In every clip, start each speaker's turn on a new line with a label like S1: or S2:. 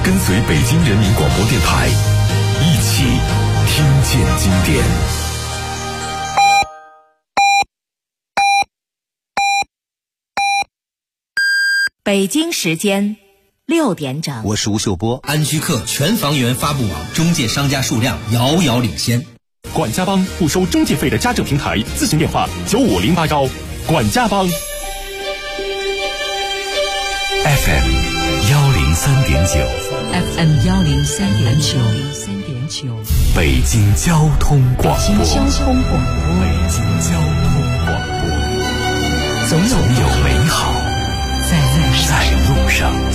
S1: 跟随北京人民广播电台，一起听见经典。
S2: 北京时间6点整，
S3: 我是吴秀波。
S4: 安居客全房源发布网中介商家数量遥遥领先。
S5: 管家帮不收中介费的家政平台，咨询电话95081。管家帮
S1: FM 103.9
S6: FM 103.9
S1: 北京交通广播。
S6: 北京交通广播，
S1: 北京交通广播，总有美好在路上。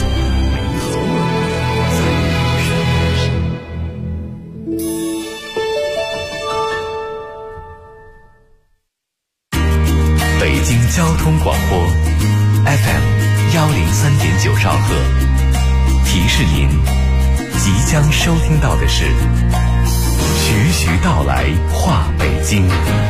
S1: 北京交通广播 FM 103.9兆赫，提示您即将收听到的是徐徐道来话北京。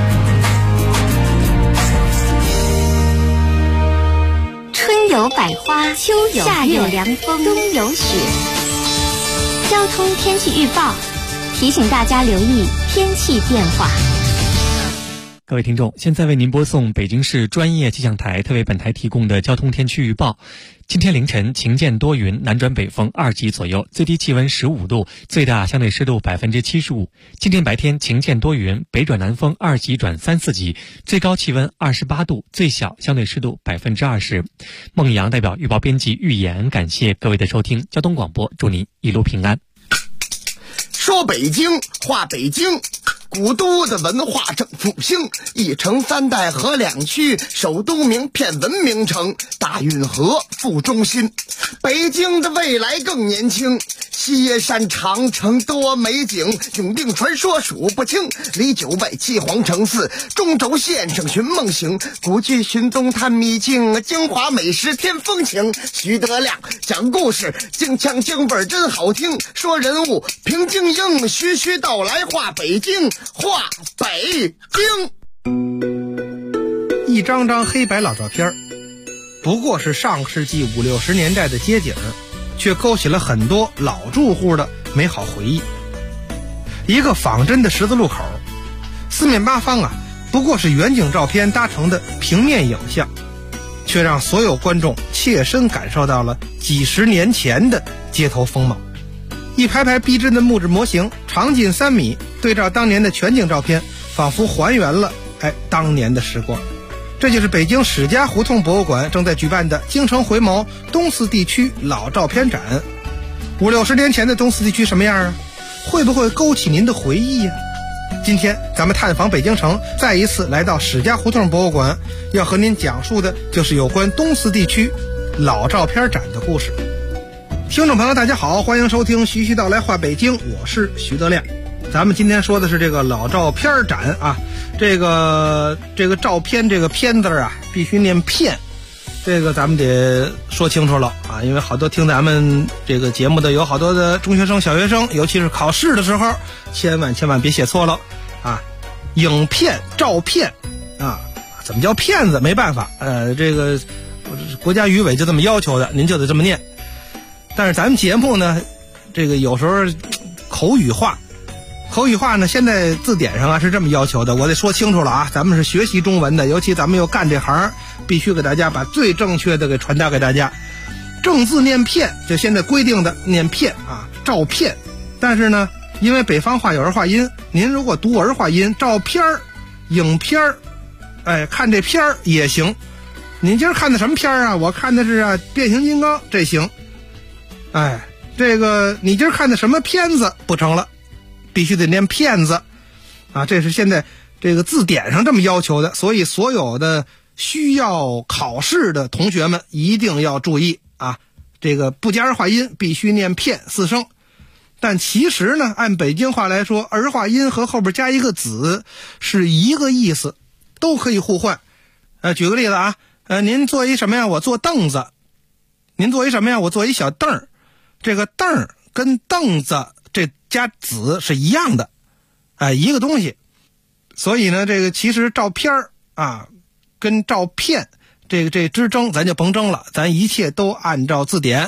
S7: 春有百花，秋有夏有凉风，冬有雪。交通天气预报提醒大家留意天气变化。
S8: 各位听众，现在为您播送北京市专业气象台特为本台提供的交通天气预报。今天凌晨晴间多云，南转北风2级左右，最低气温15度，最大相对湿度75%。今天白天晴间多云，北转南风2级转3、4级，最高气温28度，最小相对湿度20%。孟阳代表预报编辑预言，感谢各位的收听。交通广播，祝您一路平安。
S9: 说北京，话北京，古都的文化正复兴，一城三代河2区，首都名片文明城，大运河副中心。北京的未来更年轻，西山长城多美景，永定传说数不清，离9外7皇城4，中轴线上寻梦行，古剧寻踪探秘境，京华美食添风情。徐德亮讲故事，京腔京味真好听，说人物平静应，徐徐道来话北京，话北京。
S10: 一张张黑白老照片，不过是上世纪50、60年代的街景，却勾起了很多老住户的美好回忆。一个仿真的十字路口，四面八方不过是远景照片搭成的平面影像，却让所有观众切身感受到了几十年前的街头风貌。一排排逼真的木质模型，长近3米，对照当年的全景照片，仿佛还原了当年的时光。这就是北京史家胡同博物馆正在举办的京城回眸东四地区老照片展。50、60年前的东四地区什么样啊？会不会勾起您的回忆呀？今天咱们探访北京城，再一次来到史家胡同博物馆，要和您讲述的就是有关东四地区老照片展的故事。听众朋友大家好，欢迎收听徐徐道来话北京，我是徐德亮。咱们今天说的是这个老照片展啊，这个照片这个片字必须念片，这个咱们得说清楚了啊，因为好多听咱们这个节目的有好多的中学生小学生，尤其是考试的时候千万别写错了啊。影片照片怎么叫骗子没办法，这个国家语委就这么要求的，您就得这么念。但是咱们节目呢，这个有时候口语化呢，现在字典上是这么要求的，我得说清楚了啊，咱们是学习中文的，尤其咱们又干这行，必须给大家把最正确的给传达给大家。正字念片，就现在规定的念片照片。但是呢，因为北方话有儿化音，您如果读儿化音，照片影片看这片也行。您今儿看的什么片啊？我看的是变形金刚，这行。这个你今儿看的什么片子不成了，必须得念骗子这是现在这个字典上这么要求的，所以所有的需要考试的同学们一定要注意这个不加儿化音，必须念片4声。但其实呢，按北京话来说，儿化音和后边加一个子是一个意思，都可以互换。举个例子您坐一什么呀？我坐凳子。您坐一什么呀？我坐一小凳儿。这个凳儿跟凳子这加子是一样的，一个东西。所以呢，这个其实照片跟照片这个之争咱就甭争了，咱一切都按照字典。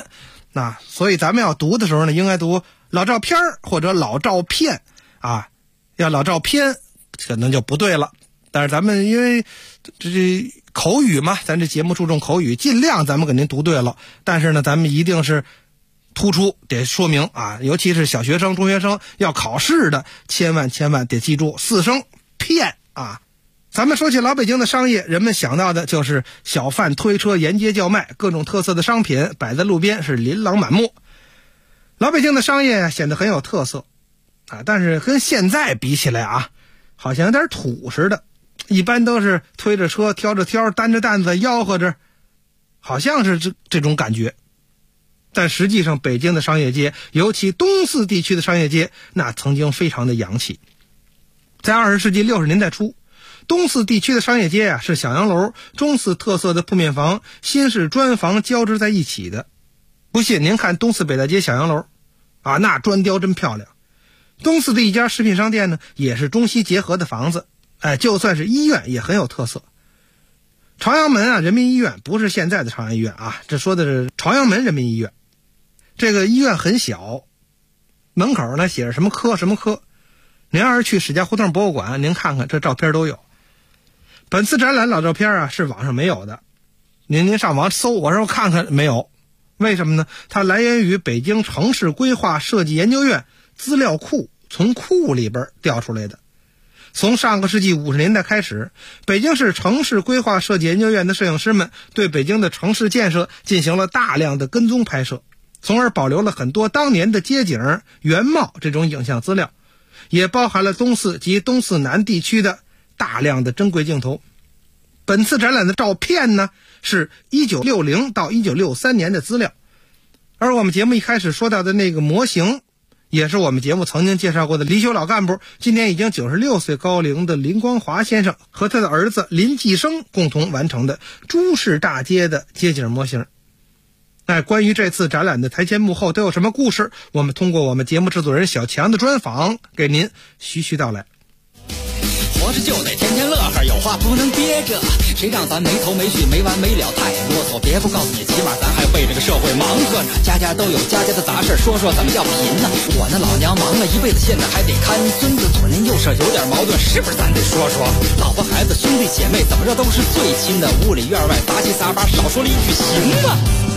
S10: 所以咱们要读的时候呢，应该读老照片或者老照片啊，要老照片可能就不对了。但是咱们因为这口语嘛，咱这节目注重口语，尽量咱们肯定读对了。但是呢，咱们一定是突出得说明啊，尤其是小学生、中学生要考试的，千万得记住4声骗啊。咱们说起老北京的商业，人们想到的就是小贩推车沿街叫卖，各种特色的商品摆在路边是琳琅满目。老北京的商业显得很有特色啊，但是跟现在比起来啊，好像有点土似的。一般都是推着车、挑着挑、担着担子、吆喝着，好像是这种感觉。但实际上，北京的商业街，尤其东四地区的商业街，那曾经非常的洋气。在20世纪60年代初，东四地区的商业街啊，是小洋楼、中四特色的铺面房、新式砖房交织在一起的。不信您看东四北大街小洋楼啊，那砖雕真漂亮。东四的一家食品商店呢，也是中西结合的房子。就算是医院也很有特色。朝阳门啊，人民医院不是现在的朝阳医院啊，这说的是朝阳门人民医院。这个医院很小，门口呢写着什么科什么科。您要是去史家胡同博物馆，您看看这照片都有。本次展览老照片啊是网上没有的，您上网搜，我说看看没有。为什么呢？它来源于北京城市规划设计研究院资料库，从库里边调出来的。从上个世纪50年代开始，北京市城市规划设计研究院的摄影师们对北京的城市建设进行了大量的跟踪拍摄，从而保留了很多当年的街景、原貌这种影像资料，也包含了东四及东四南地区的大量的珍贵镜头。本次展览的照片呢，是1960到1963年的资料，而我们节目一开始说到的那个模型，也是我们节目曾经介绍过的离休老干部，今年已经96岁高龄的林光华先生和他的儿子林继生共同完成的诸市大街的街景模型。关于这次展览的台前幕后都有什么故事，我们通过我们节目制作人小强的专访给您徐徐道来。
S3: 活着就得天天乐呵，有话不能憋着，谁让咱没头没绪没完没了太啰嗦，别不告诉你，起码咱还为这个社会忙活呢，家家都有家家的杂事，说说怎么叫贫呢？我那老娘忙了一辈子，现在还得看孙子，左邻右舍有点矛盾，是不是咱得说说？老婆孩子兄弟姐妹怎么着都是最亲的，屋里院外杂七杂八，少说了一句行吗？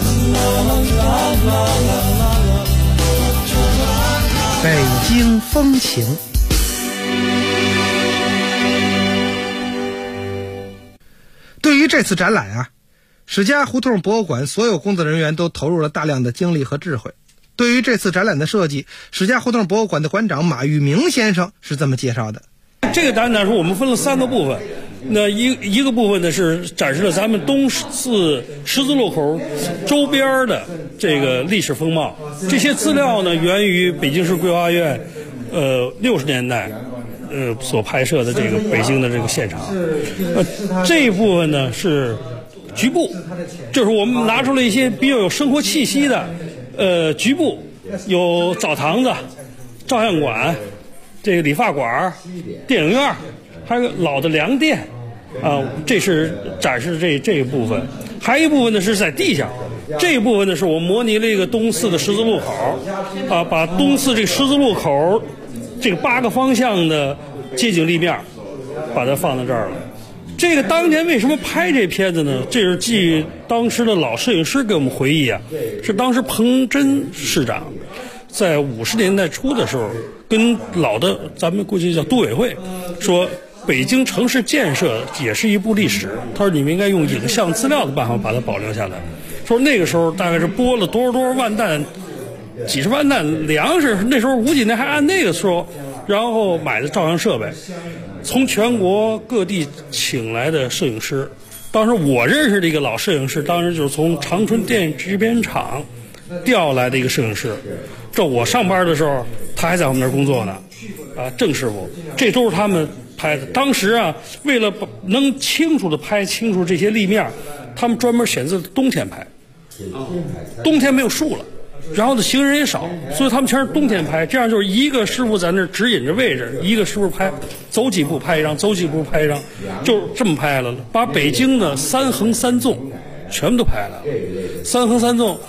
S10: 北京风情。对于这次展览啊，史家胡同博物馆所有工作人员都投入了大量的精力和智慧。对于这次展览的设计，史家胡同博物馆的馆长马玉明先生是这么介绍的。
S11: 这个展览说我们分了3个部分，那一个部分呢是展示了咱们东四十字路口周边的这个历史风貌，这些资料呢源于北京市规划院60年代所拍摄的这个北京的这个现场。这一部分呢是局部，就是我们拿出了一些比较有生活气息的局部，有澡堂子、照相馆、这个理发馆、电影院，还有老的粮店这是展示这一部分。还有一部分呢是在地下，这一部分呢是我模拟了一个东四的十字路口把东四这个十字路口这个8个方向的街景立面把它放在这儿了。这个当年为什么拍这片子呢？这是据当时的老摄影师给我们回忆是当时彭真市长在50年代初的时候跟老的咱们过去叫都委会说，北京城市建设也是一部历史，他说你们应该用影像资料的办法把它保留下来。说那个时候大概是拨了多少万担，几十万担粮食，那时候50几年还按那个说，然后买的照相设备，从全国各地请来的摄影师。当时我认识的一个老摄影师，当时就是从长春电影制片厂调来的一个摄影师。这我上班的时候，他还在我们那儿工作呢，郑师傅，这都是他们拍的。当时为了能清楚的拍清楚这些立面，他们专门选择冬天拍，冬天没有树了。然后呢，行人也少，所以他们全是冬天拍，这样就是一个师傅在那儿指引着位置，一个师傅拍，走几步拍一张，走几步拍一张，就这么拍了，把北京的3横3纵全部都拍了。3横3纵，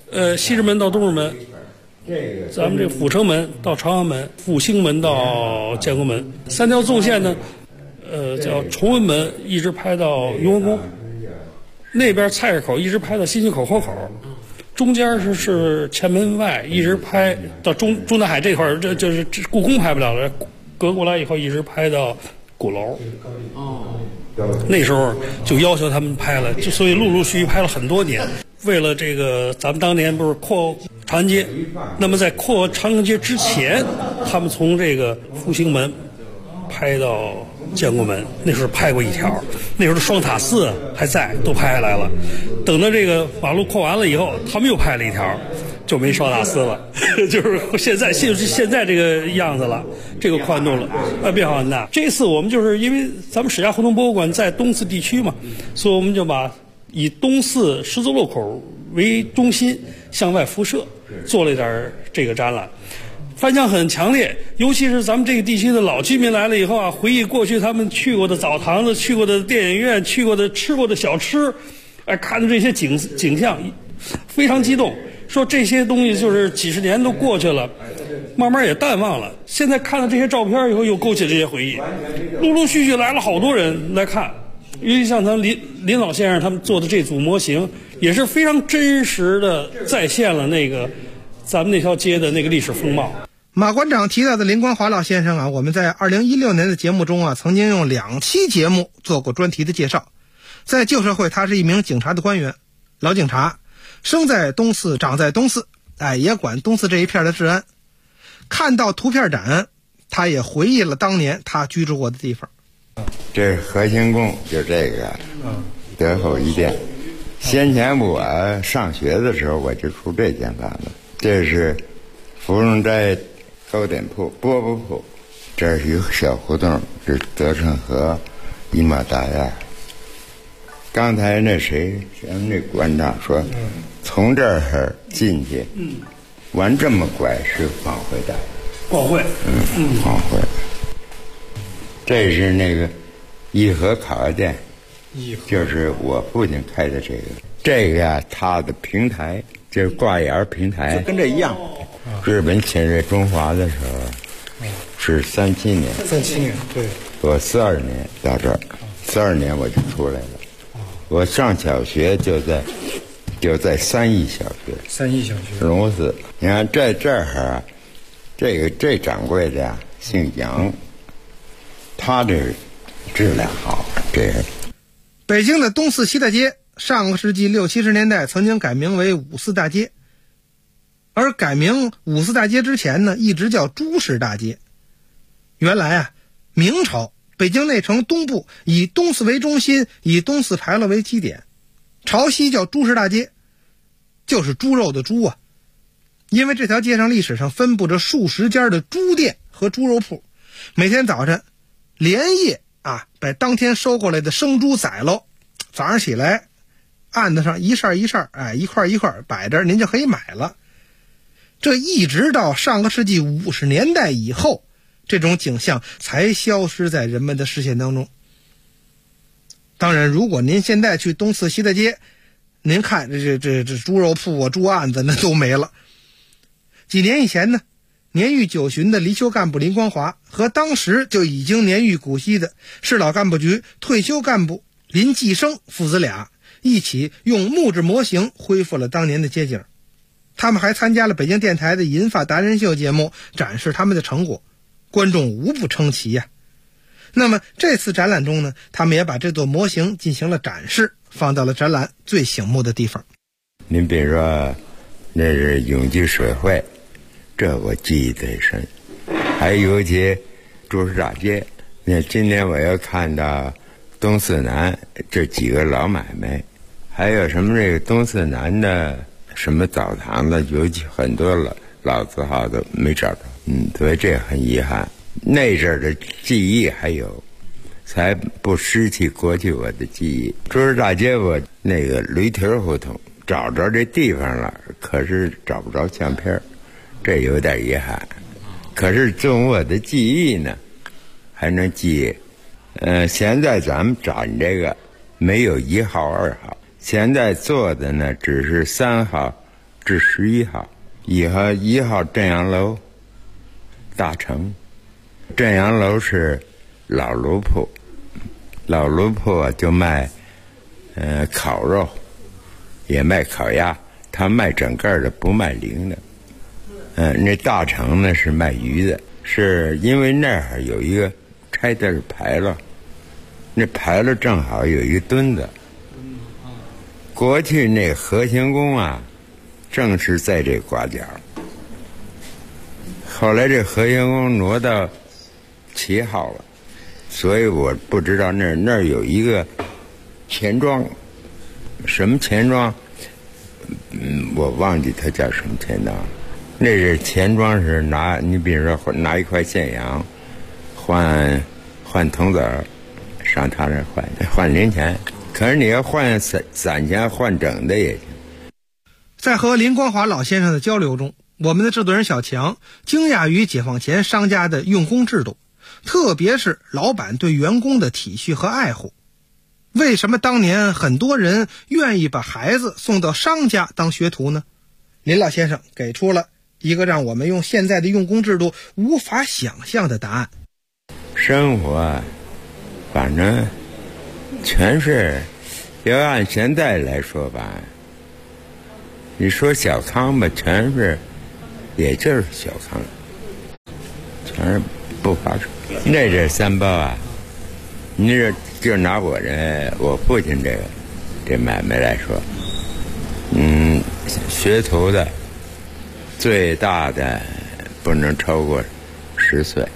S11: 西直门到东直门，咱们这阜成门到朝阳门，复兴门到建国门，3条纵线呢，叫崇文门一直拍到雍和宫，那边菜市口一直拍到新街口河口，中间是前门外一直拍到中南海这块儿，这就是故宫拍不了了，隔过来以后一直拍到鼓楼。那时候就要求他们拍了，就所以陆陆续续拍了很多年。为了这个，咱们当年不是扩长安街，那么在扩长安街之前，他们从这个复兴门拍到建国门，那时候拍过一条，那时候双塔寺还在，都拍下来了。等到这个马路扩完了以后，他们又拍了一条，就没双塔寺了，就是现在这个样子了，这个宽度了，变化很大。这次我们就是因为咱们史家胡同博物馆在东四地区嘛，所以我们就把以东四十字路口为中心向外辐射，做了一点这个展览。反响很强烈，尤其是咱们这个地区的老居民来了以后啊，回忆过去他们去过的澡堂子、去过的电影院、去过的吃过的小吃，看着这些景象，非常激动。说这些东西就是几十年都过去了，慢慢也淡忘了。现在看了这些照片以后，又勾起这些回忆，陆陆续续来了好多人来看。尤其像咱们林老先生他们做的这组模型，也是非常真实的再现了那个咱们那条街的那个历史风貌。
S10: 马馆长提到的林光华老先生啊，我们在2016年的节目中啊，曾经用2期节目做过专题的介绍。在旧社会，他是一名警察的官员，老警察，生在东四，长在东四，也管东四这一片的治安。看到图片展，他也回忆了当年他居住过的地方。
S12: 这是和兴宫，就这个德厚一殿。先前我上学的时候，我就住这间房子。这是芙蓉斋糕点铺、饽饽铺，这是一个小胡同，是德胜河一马大院。刚才那咱们那馆长说，从这儿进去，完这么拐是广汇大院。
S11: 广汇，
S12: 广汇。这是那个颐和烤鸭店，就是我父亲开的这个呀，它的平台就是挂沿平台，跟这一样。日本侵略中华的时候是37年，37
S10: 年，对，
S12: 我42年到这儿，42年我就出来了。我上小学就在三义小学，龙寺。你看这儿这掌柜的呀，姓杨。他这质量好，这是
S10: 北京的东四西大街，上个世纪60、70年代曾经改名为五四大街，而改名五四大街之前呢，一直叫朱氏大街。原来啊，明朝北京内城东部以东四为中心，以东四牌楼为基点，朝西叫朱氏大街，就是猪肉的猪啊。因为这条街上历史上分布着数十家的猪店和猪肉铺，每天早晨连夜把当天收过来的生猪宰喽，早上起来案子上一扇一扇，一块一块摆着，您就可以买了。这一直到上个世纪50年代以后，这种景象才消失在人们的视线当中。当然，如果您现在去东四西大街，您看这猪肉铺啊、猪案子那都没了。几年以前呢，年逾九旬的离休干部林光华和当时就已经年逾古稀的市老干部局退休干部林继生父子俩一起用木质模型恢复了当年的街景。他们还参加了北京电台的银发达人秀节目，展示他们的成果，观众无不称奇呀。那么这次展览中呢，他们也把这座模型进行了展示，放到了展览最醒目的地方。
S12: 您比如说那是永济水会，这我记忆最深。还尤其朱氏大街，那今天我又看到东四南这几个老买卖，还有什么这个东四南的什么澡堂子，尤其很多老字号都没找着，所以这很遗憾。那阵儿的记忆还有，才不失去过去我的记忆。朱氏大街我那个驴蹄胡同找着这地方了，可是找不着相片，这有点遗憾。可是从我的记忆呢，还能记。现在咱们找你这个没有1号2号，现在做的呢只是3号至11号，1号镇阳楼大成，镇阳楼是老炉铺，老炉铺就卖烤肉，也卖烤鸭，他卖整个的不卖零的。那大成呢是卖鱼的，是因为那儿有一个拆的是牌楼，那牌楼正好有一个墩子。过去那和行宫啊，正是在这拐角。后来这和行宫挪到7号了，所以我不知道那儿有一个钱庄，什么钱庄？我忘记它叫什么钱庄。那是钱庄是你比如说拿一块现洋，换铜子儿，上他那换零钱。可是你要换散钱换整的也行。
S10: 在和林光华老先生的交流中，我们的制作人小强惊讶于解放前商家的用工制度，特别是老板对员工的体恤和爱护。为什么当年很多人愿意把孩子送到商家当学徒呢？林老先生给出了一个让我们用现在的用工制度无法想象的答案。
S12: 生活反正全是，要按现在来说吧，你说小康吧，全是，也就是小康，全是不划算。那这3包啊，你这就拿我父亲这买卖来说，学徒的最大的不能超过10岁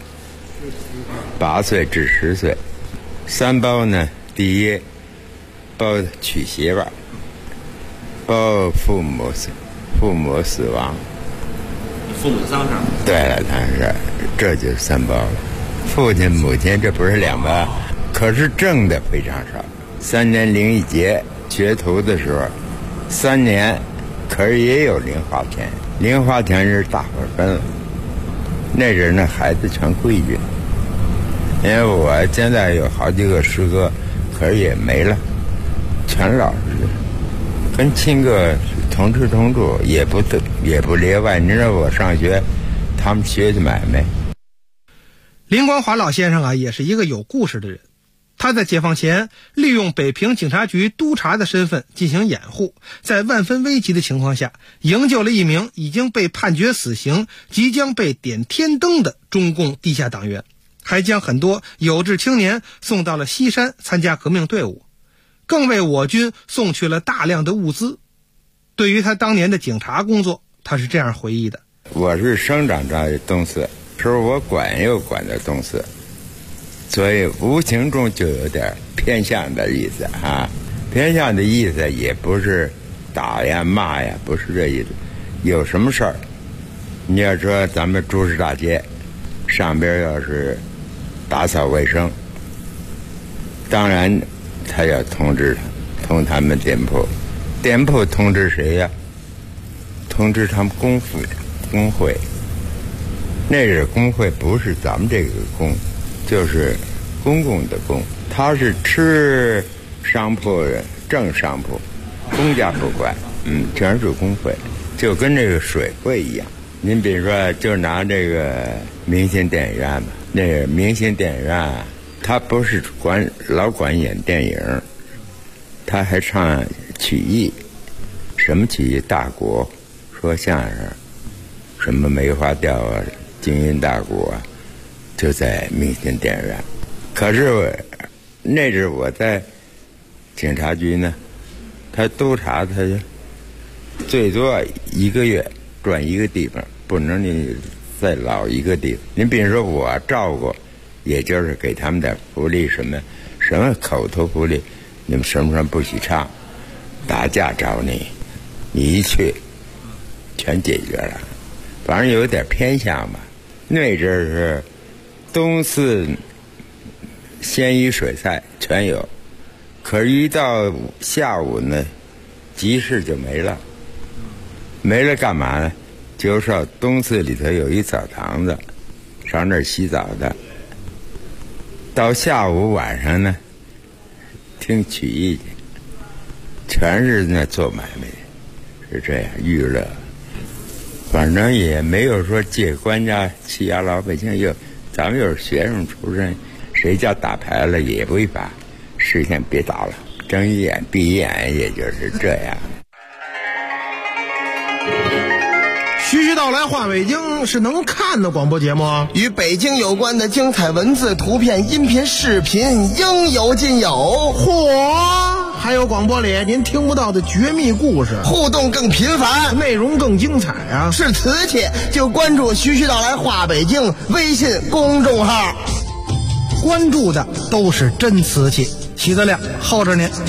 S12: ，8岁至10岁。3包呢，第一包娶媳妇儿，包父母死亡，
S4: 父母丧事。
S12: 对了，这就是3包了。父亲母亲这不是2包，可是挣的非常少。3年零1节学徒的时候，3年，可是也有零花钱，零花钱是大伙分了。那阵那孩子全规矩，因为我现在有好几个师哥，可是也没了，全老实，跟亲哥同吃同住，也不例外。你知道我上学，他们学的买卖。
S10: 林光华老先生啊，也是一个有故事的人。他在解放前利用北平警察局督察的身份进行掩护，在万分危急的情况下，营救了一名已经被判决死刑、即将被点天灯的中共地下党员，还将很多有志青年送到了西山参加革命队伍，更为我军送去了大量的物资。对于他当年的警察工作，他是这样回忆的：
S12: 我是生长在东四，说我管到东四，所以无形中就有点偏向的意思啊。偏向的意思也不是打呀骂呀，不是这意思。有什么事儿，你要说咱们朱市大街上边要是打扫卫生，当然他要通知他们店铺通知谁呀？通知他们工会。那是工会，不是咱们这个工，就是公共的公。他是吃商铺正商铺，公家不管，全是工会，就跟这个水会一样。您比如说，就拿这个明星电影院吧，那个明星电影院，他不是老管演电影，他还唱曲艺，什么曲艺？大鼓，说相声，什么梅花调啊，京韵大鼓啊，就在明星电影院。可是那阵我在警察局呢，他督察他最多1个月转一个地方，不能你再老一个地方。您比如说我照顾，也就是给他们点福利，什么口头福利，你们什么不许唱，打架找你一去全解决了。反正有点偏向吧。那阵是东四鲜鱼水菜全有，可是一到下午呢，集市就没了。没了干嘛呢？就是东四里头有一澡堂子，上那儿洗澡的。到下午晚上呢，听曲艺去，全是那做买卖的， 是这样娱乐，反正也没有说借官家欺压老百姓。咱们又是学生出身，谁家打牌了也违法，实现别打了，睁一眼闭一眼，也就是这样。
S10: 徐徐道来话北京是能看的广播节目，
S9: 与北京有关的精彩文字、图片、音频、视频应有尽有。
S10: 嚯！还有广播里您听不到的绝密故事，
S9: 互动更频繁，
S10: 内容更精彩啊！
S9: 是瓷器就关注徐徐道来话北京微信公众号，
S10: 关注的都是真瓷器。徐德亮候着您。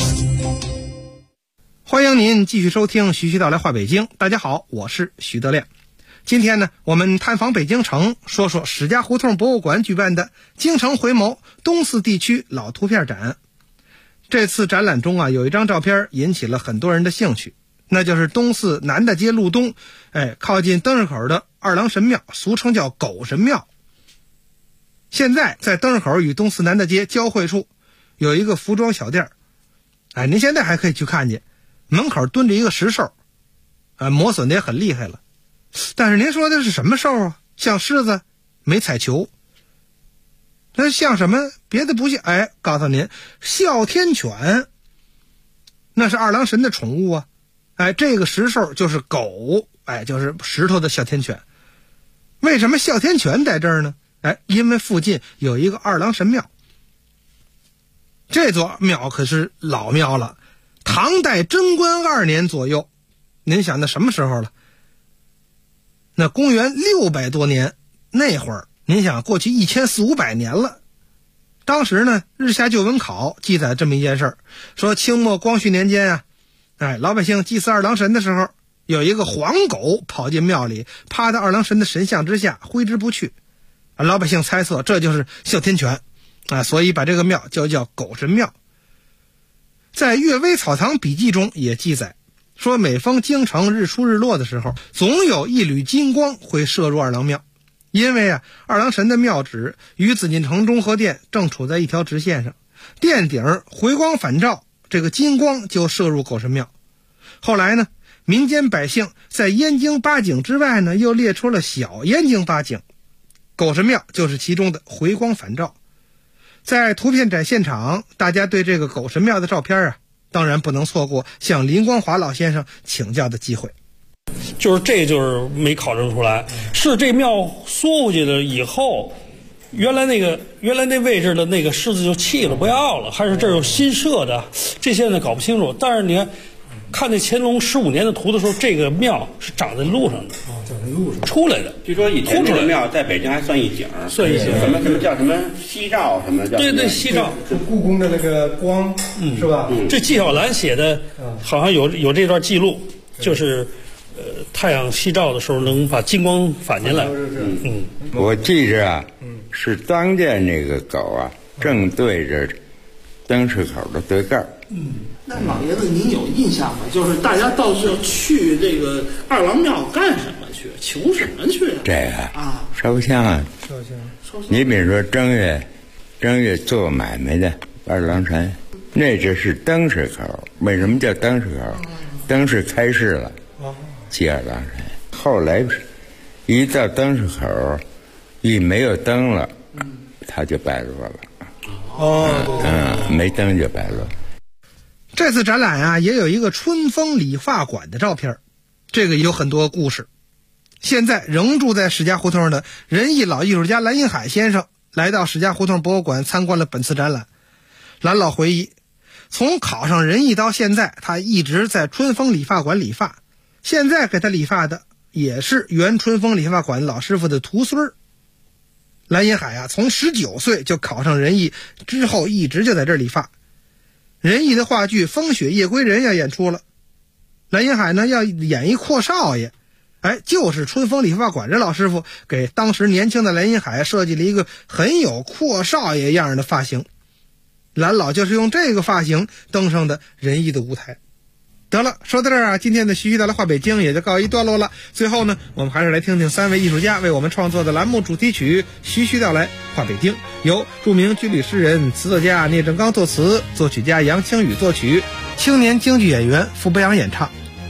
S10: 欢迎您继续收听徐徐道来话北京。大家好，我是徐德亮。今天呢，我们探访北京城，说说史家胡同博物馆举办的京城回眸东四地区老图片展。这次展览中啊，有一张照片引起了很多人的兴趣，那就是东四南大街路东，靠近灯市口的二郎神庙，俗称叫狗神庙。现在在灯市口与东四南大街交汇处，有一个服装小店，您现在还可以去看见。门口蹲着一个石兽，磨损的也很厉害了。但是您说的是什么兽啊？像狮子，没彩球。那像什么？别的不像。告诉您，哮天犬，那是二郎神的宠物啊。这个石兽就是狗，就是石头的哮天犬。为什么哮天犬在这儿呢？因为附近有一个二郎神庙。这座庙可是老庙了。唐代贞观2年左右，您想那什么时候了？那公元600多年那会儿，您想过去1400-500年了。当时呢，日下旧闻考记载这么一件事儿，说清末光绪年间啊，老百姓祭祀二郎神的时候，有一个黄狗跑进庙里，趴到二郎神的神像之下挥之不去。老百姓猜测这就是哮天犬所以把这个庙就叫狗神庙。在《阅微草堂笔记》中也记载说，每逢京城日出日落的时候，总有一缕金光会射入二郎庙。因为二郎神的庙址与紫禁城中和殿正处在一条直线上，殿顶回光返照，这个金光就射入狗神庙。后来呢，民间百姓在燕京八景之外呢，又列出了小燕京八景，狗神庙就是其中的回光返照。在图片展现场，大家对这个狗神庙的照片当然不能错过向林光华老先生请教的机会。
S11: 就是没考证出来，是这庙缩回去了以后，原来那位置的那个狮子就弃了不要了，还是这有新设的，这些呢搞不清楚。但是你看那乾隆15年的图的时候，这个庙是长在路上的，
S13: 长在路上
S11: 出来的。
S13: 据说以前这个庙在北京还算一景，
S11: 算一景。
S13: 什么叫什么西照，什么叫
S11: 对西照，
S10: 是故宫的那个光，是吧？
S11: 这纪晓岚写的，好像有这段记录，就是太阳西照的时候能把金光反进来。
S12: 我记着是当间那个狗正对着灯市口的对盖。
S14: 那老爷子您有印象吗？就是大家到时候去这个二郎庙干什么去？求什么去？
S12: 这个烧香你比如说正月做买卖的二郎神，那只是灯市口。为什么叫灯市口？灯市开市了，祭二郎神。后来一到灯市口，一没有灯了，他就败落了。没灯就败落。
S10: 这次展览也有一个春风理发馆的照片，这个有很多故事。现在仍住在史家胡同的仁义老艺术家蓝荫海先生来到史家胡同博物馆参观了本次展览。蓝老回忆，从考上仁义到现在，他一直在春风理发馆理发，现在给他理发的也是原春风理发馆老师傅的徒孙。蓝荫海从19岁就考上仁义，之后一直就在这儿理发。仁义的话剧《风雪夜归人》要演出了，蓝荫海呢要演一阔少爷，就是春风理发馆这老师傅给当时年轻的蓝荫海设计了一个很有阔少爷样的发型，蓝老就是用这个发型登上的仁义的舞台。得了，说到这儿今天的徐徐道来话北京也就告一段落了。最后呢，我们还是来听听3位艺术家为我们创作的栏目主题曲《徐徐道来话北京》，由著名军旅诗人、词作家聂正刚作词，作曲家杨清宇作曲，青年京剧演员傅博洋演唱。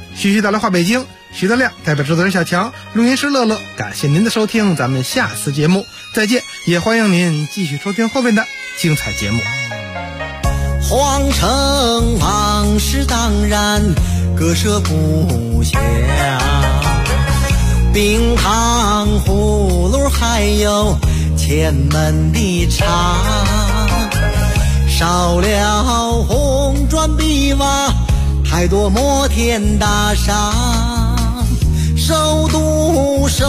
S10: 徐徐带来话北京，徐德亮代表制作人小强，录音师乐乐，感谢您的收听，咱们下次节目再见，也欢迎您继续收听后面的精彩节目。
S15: 皇城往事当然割舍不下，冰糖葫芦还有前门的茶，少了红砖碧瓦，太多摩天大厦，首都首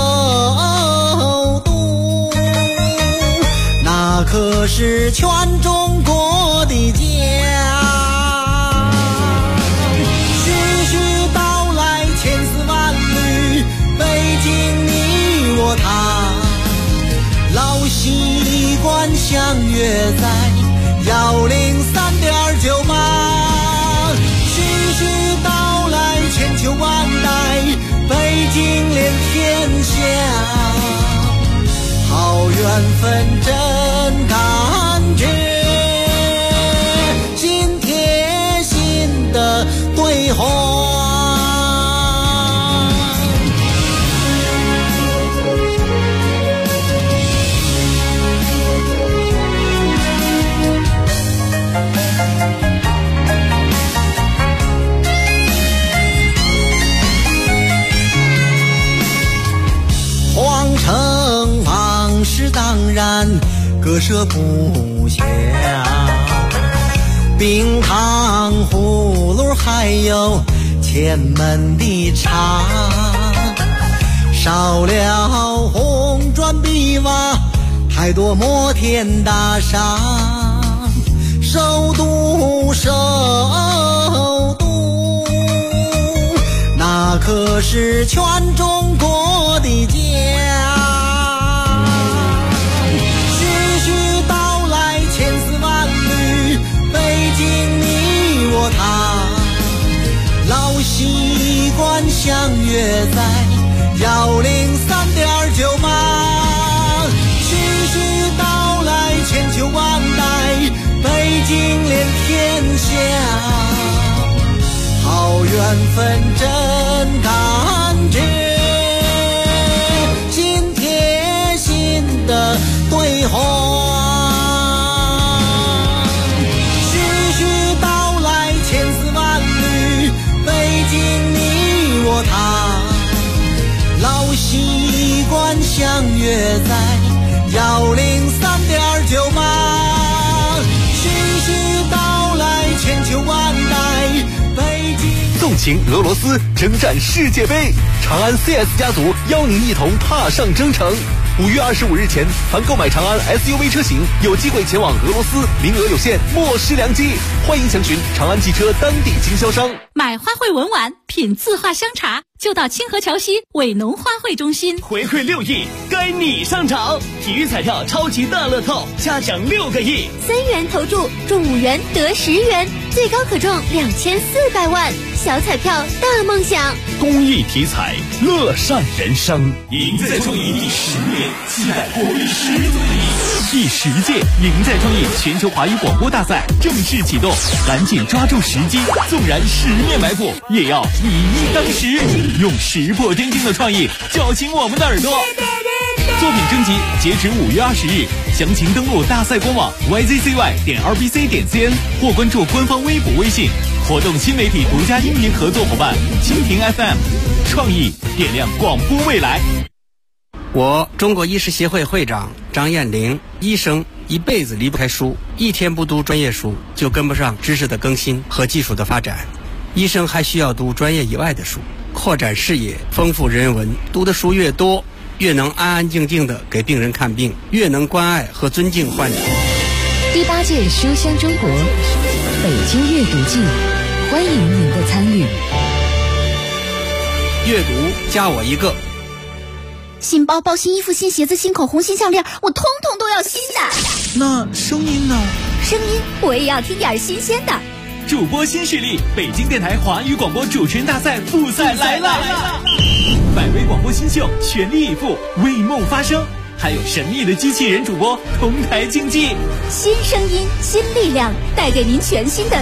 S15: 都，那可是全中国的家。徐徐道来千丝万缕，北京你我他，老习惯相约在103.9码。徐徐道来千秋万代，北京连天下，好缘分真感觉，心贴心的对话。皇城往事当然割舍不下，冰糖葫芦还有前门的茶，少了红砖碧瓦，太多摩天大厦，首都首都，那可是全中国的家。徐徐道来千丝万缕，北京你我他，老习惯相约在103.9码。徐徐道来千秋万代，北京连天下，好缘分真感觉，心贴心的对话。徐徐道来千丝万缕，北京你我他，老习惯相约在103.9码。徐徐道来千秋万代，北京
S5: 纵情俄罗斯，征战世界杯，长安 CS 家族邀您一同踏上征程。5月25日前，凡购买长安 SUV 车型，有机会前往俄罗斯，名额有限，莫失良机。欢迎详询长安汽车当地经销商。
S2: 买花卉文玩，品字画香茶，就到清河桥西伟农花卉中心。
S16: 回馈6亿，该你上场！体育彩票超级大乐透，嘉奖6个亿
S7: ，3元投注中5元得10元，最高可中2400万。小彩票大梦想，
S16: 公益体彩，乐善人生。赢在创意第10年，期待活力10足的你。第10届赢在创意全球华语广播大赛正式启动，赶紧抓住时机，纵然10面埋伏，也要以一当十，用石破天惊的创意叫醒我们的耳朵。作品征集截止5月20日，详情登录大赛官网 yzcy.rbc.cn 或关注官方微博微信。活动新媒体独家音频合作伙伴蜻蜓 FM， 创意点亮广播未来。
S17: 我中国医师协会会长张艳玲，医生一辈子离不开书，一天不读专业书就跟不上知识的更新和技术的发展。医生还需要读专业以外的书，扩展视野，丰富人文。读的书越多，越能安安静静地给病人看病，越能关爱和尊敬患者。
S6: 第8届书香中国北京阅读季，欢迎您的参与。
S17: 阅读加我一个。
S7: 新包包、新衣服、新鞋子、新口红、新项链，我通通都要新的。
S17: 那声音呢？
S7: 声音我也要听点新鲜的。
S16: 主播新势力，北京电台华语广播主持人大赛复赛来了！100位广播新秀全力以赴，为梦发声，还有神秘的机器人主播同台竞技。
S7: 新声音，新力量，带给您全新的